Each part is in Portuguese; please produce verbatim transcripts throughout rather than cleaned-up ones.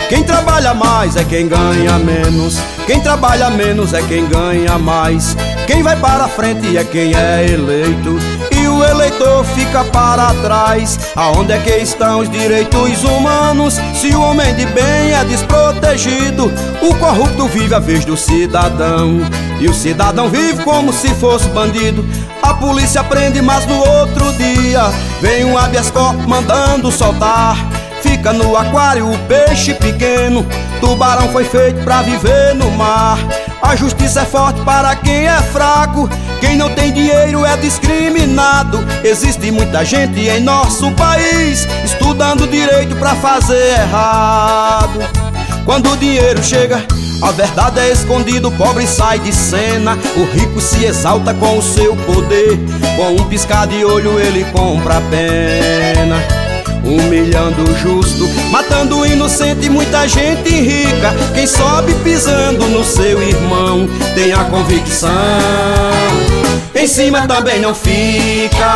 Quem trabalha mais é quem ganha menos. Quem trabalha menos é quem ganha mais. Quem vai para frente é quem é eleito, e o eleitor fica para trás. Aonde é que estão os direitos humanos, se o homem de bem é desprotegido? O corrupto vive a vez do cidadão, e o cidadão vive como se fosse bandido. A polícia prende, mas no outro dia vem um habeas corpus mandando soltar. Fica no aquário o peixe pequeno, tubarão foi feito pra viver no mar. A justiça é forte para quem é fraco, quem não tem dinheiro é discriminado. Existe muita gente em nosso país estudando direito pra fazer errado. Quando o dinheiro chega, a verdade é escondida, o pobre sai de cena. O rico se exalta com o seu poder, com um piscar de olho ele compra a pena. Humilhando o justo, matando o inocente, muita gente rica. Quem sobe pisando no seu irmão tem a convicção, em cima também não fica.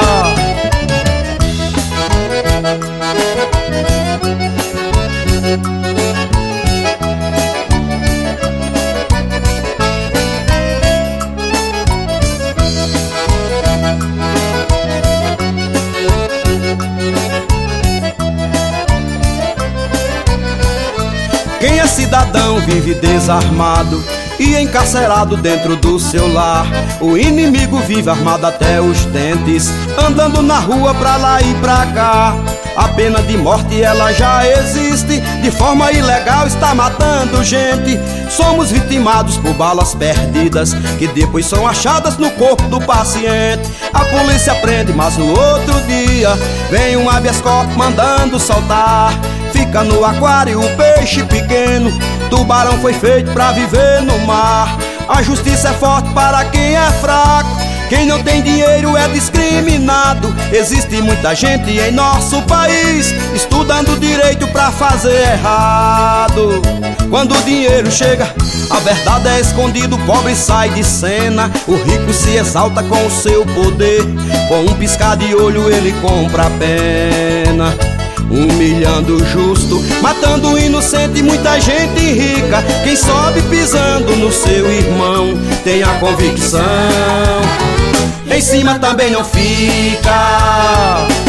Quem é cidadão vive desarmado e encarcerado dentro do seu lar. O inimigo vive armado até os dentes, andando na rua pra lá e pra cá. A pena de morte ela já existe, de forma ilegal está matando gente. Somos vitimados por balas perdidas, que depois são achadas no corpo do paciente. A polícia prende, mas no outro dia vem um habeas corpus mandando soltar. Fica no aquário o peixe pequeno, tubarão foi feito pra viver no mar. A justiça é forte para quem é fraco, quem não tem dinheiro é discriminado. Existe muita gente em nosso país estudando direito pra fazer errado. Quando o dinheiro chega, a verdade é escondida, o pobre sai de cena. O rico se exalta com o seu poder, com um piscar de olho ele compra a pena. Humilhando o justo, matando o inocente, muita gente rica. Quem sobe pisando no seu irmão tem a convicção, em cima também não fica.